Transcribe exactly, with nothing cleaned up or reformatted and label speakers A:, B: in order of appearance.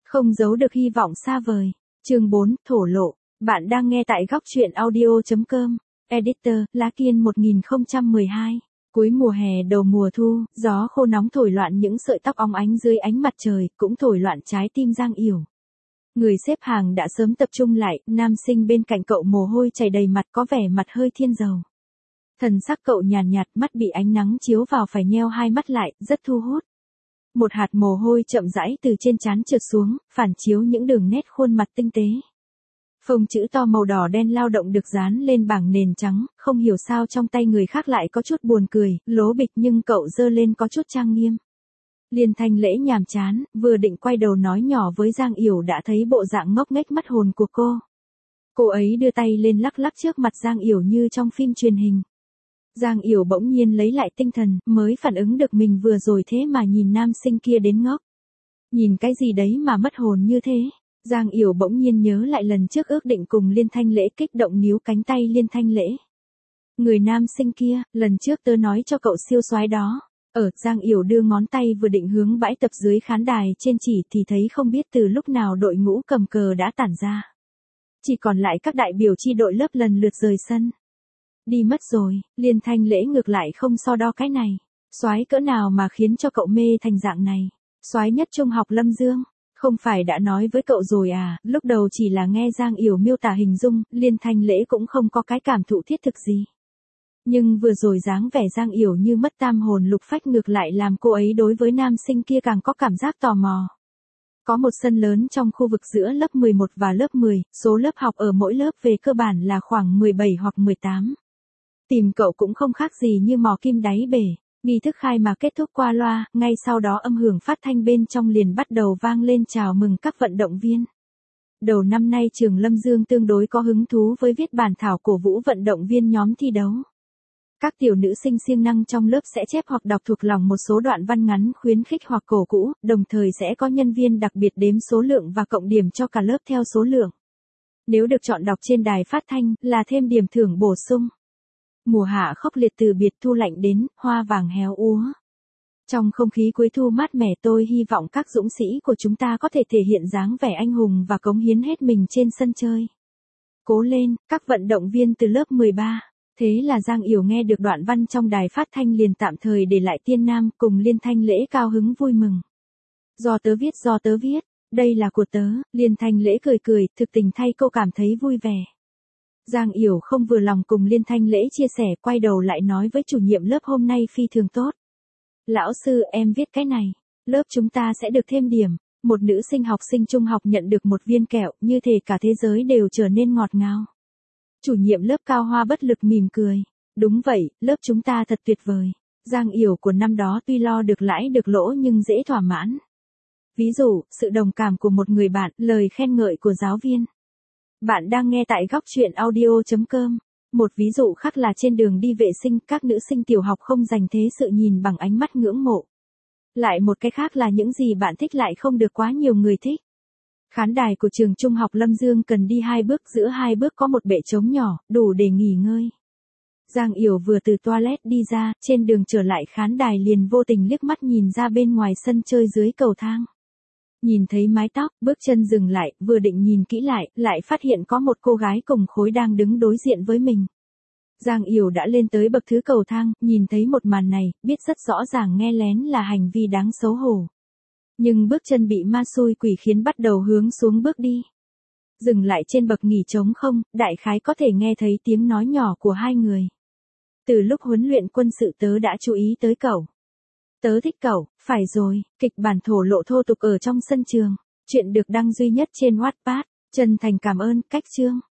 A: Không giấu được hy vọng xa vời. Chương bốn, thổ lộ. Bạn đang nghe tại góc truyện audio chấm com. Editor, Lá Kiên một nghìn không trăm mười hai. Cuối mùa hè đầu mùa thu, gió khô nóng thổi loạn những sợi tóc óng ánh dưới ánh mặt trời, cũng thổi loạn trái tim Giang Yểu. Người xếp hàng đã sớm tập trung lại, nam sinh bên cạnh cậu mồ hôi chảy đầy mặt có vẻ mặt hơi thiên dầu. Thần sắc cậu nhàn nhạt, mắt bị ánh nắng chiếu vào phải nheo hai mắt lại, rất thu hút. Một hạt mồ hôi chậm rãi từ trên trán trượt xuống, phản chiếu những đường nét khuôn mặt tinh tế. Phông chữ to màu đỏ đen lao động được dán lên bảng nền trắng, không hiểu sao trong tay người khác lại có chút buồn cười, lố bịch nhưng cậu giơ lên có chút trang nghiêm. Liên Thanh Lễ nhàm chán, vừa định quay đầu nói nhỏ với Giang Yểu đã thấy bộ dạng ngốc nghếch mất hồn của cô. Cô ấy đưa tay lên lắc lắc trước mặt Giang Yểu như trong phim truyền hình. Giang Yểu bỗng nhiên lấy lại tinh thần, mới phản ứng được mình vừa rồi thế mà nhìn nam sinh kia đến ngốc. Nhìn cái gì đấy mà mất hồn như thế? Giang Yểu bỗng nhiên nhớ lại lần trước ước định cùng Liên Thanh Lễ kích động níu cánh tay Liên Thanh Lễ. Người nam sinh kia, lần trước tớ nói cho cậu siêu soái đó. Ở, Giang Yểu đưa ngón tay vừa định hướng bãi tập dưới khán đài trên chỉ thì thấy không biết từ lúc nào đội ngũ cầm cờ đã tản ra. Chỉ còn lại các đại biểu chi đội lớp lần lượt rời sân. Đi mất rồi, Liên Thanh Lễ ngược lại không so đo cái này. Soái cỡ nào mà khiến cho cậu mê thành dạng này? Soái nhất trung học Lâm Dương. Không phải đã nói với cậu rồi à, lúc đầu chỉ là nghe Giang Yểu miêu tả hình dung, Liên Thanh Lễ cũng không có cái cảm thụ thiết thực gì. Nhưng vừa rồi dáng vẻ Giang Yểu như mất tam hồn lục phách ngược lại làm cô ấy đối với nam sinh kia càng có cảm giác tò mò. Có một sân lớn trong khu vực giữa lớp mười một và lớp mười, số lớp học ở mỗi lớp về cơ bản là khoảng mười bảy hoặc mười tám. Tìm cậu cũng không khác gì như mò kim đáy bể. Nghi thức khai mạc kết thúc qua loa, ngay sau đó âm hưởng phát thanh bên trong liền bắt đầu vang lên chào mừng các vận động viên. Đầu năm nay trường Lâm Dương tương đối có hứng thú với viết bản thảo cổ vũ vận động viên nhóm thi đấu. Các tiểu nữ sinh siêng năng trong lớp sẽ chép hoặc đọc thuộc lòng một số đoạn văn ngắn khuyến khích hoặc cổ vũ, đồng thời sẽ có nhân viên đặc biệt đếm số lượng và cộng điểm cho cả lớp theo số lượng. Nếu được chọn đọc trên đài phát thanh, là thêm điểm thưởng bổ sung. Mùa hạ khốc liệt từ biệt thu lạnh đến, hoa vàng héo úa. Trong không khí cuối thu mát mẻ tôi hy vọng các dũng sĩ của chúng ta có thể thể hiện dáng vẻ anh hùng và cống hiến hết mình trên sân chơi. Cố lên, các vận động viên từ lớp mười ba. Thế là Giang Yểu nghe được đoạn văn trong đài phát thanh liền tạm thời để lại Tiên Nam cùng Liên Thanh Lễ cao hứng vui mừng. Do tớ viết do tớ viết, đây là của tớ, Liên Thanh Lễ cười cười, thực tình thay cô cảm thấy vui vẻ. Giang Yểu không vừa lòng cùng Liên Thanh Lễ chia sẻ, quay đầu lại nói với chủ nhiệm lớp hôm nay phi thường tốt. Lão sư, em viết cái này, lớp chúng ta sẽ được thêm điểm. Một nữ sinh học sinh trung học nhận được một viên kẹo, như thể cả thế giới đều trở nên ngọt ngào. Chủ nhiệm lớp Cao Hoa bất lực mỉm cười. Đúng vậy, lớp chúng ta thật tuyệt vời. Giang Yểu của năm đó tuy lo được lãi được lỗ nhưng dễ thỏa mãn. Ví dụ, sự đồng cảm của một người bạn, lời khen ngợi của giáo viên. Bạn đang nghe tại góc truyện audio chấm com. Một ví dụ khác là trên đường đi vệ sinh, các nữ sinh tiểu học không dành thế sự nhìn bằng ánh mắt ngưỡng mộ. Lại một cái khác là những gì bạn thích lại không được quá nhiều người thích. Khán đài của trường trung học Lâm Dương cần đi hai bước, giữa hai bước có một bệ trống nhỏ, đủ để nghỉ ngơi. Giang Yểu vừa từ toilet đi ra, trên đường trở lại khán đài liền vô tình liếc mắt nhìn ra bên ngoài sân chơi dưới cầu thang. Nhìn thấy mái tóc, bước chân dừng lại, vừa định nhìn kỹ lại, lại phát hiện có một cô gái cùng khối đang đứng đối diện với mình. Giang Yểu đã lên tới bậc thứ cầu thang, nhìn thấy một màn này, biết rất rõ ràng nghe lén là hành vi đáng xấu hổ. Nhưng bước chân bị ma xui quỷ khiến bắt đầu hướng xuống bước đi. Dừng lại trên bậc nghỉ trống không, đại khái có thể nghe thấy tiếng nói nhỏ của hai người. Từ lúc huấn luyện quân sự tớ đã chú ý tới cậu. Tớ thích cậu, phải rồi, kịch bản thổ lộ thô tục ở trong sân trường. Chuyện được đăng duy nhất trên Wattpad. Chân thành cảm ơn, cách chương.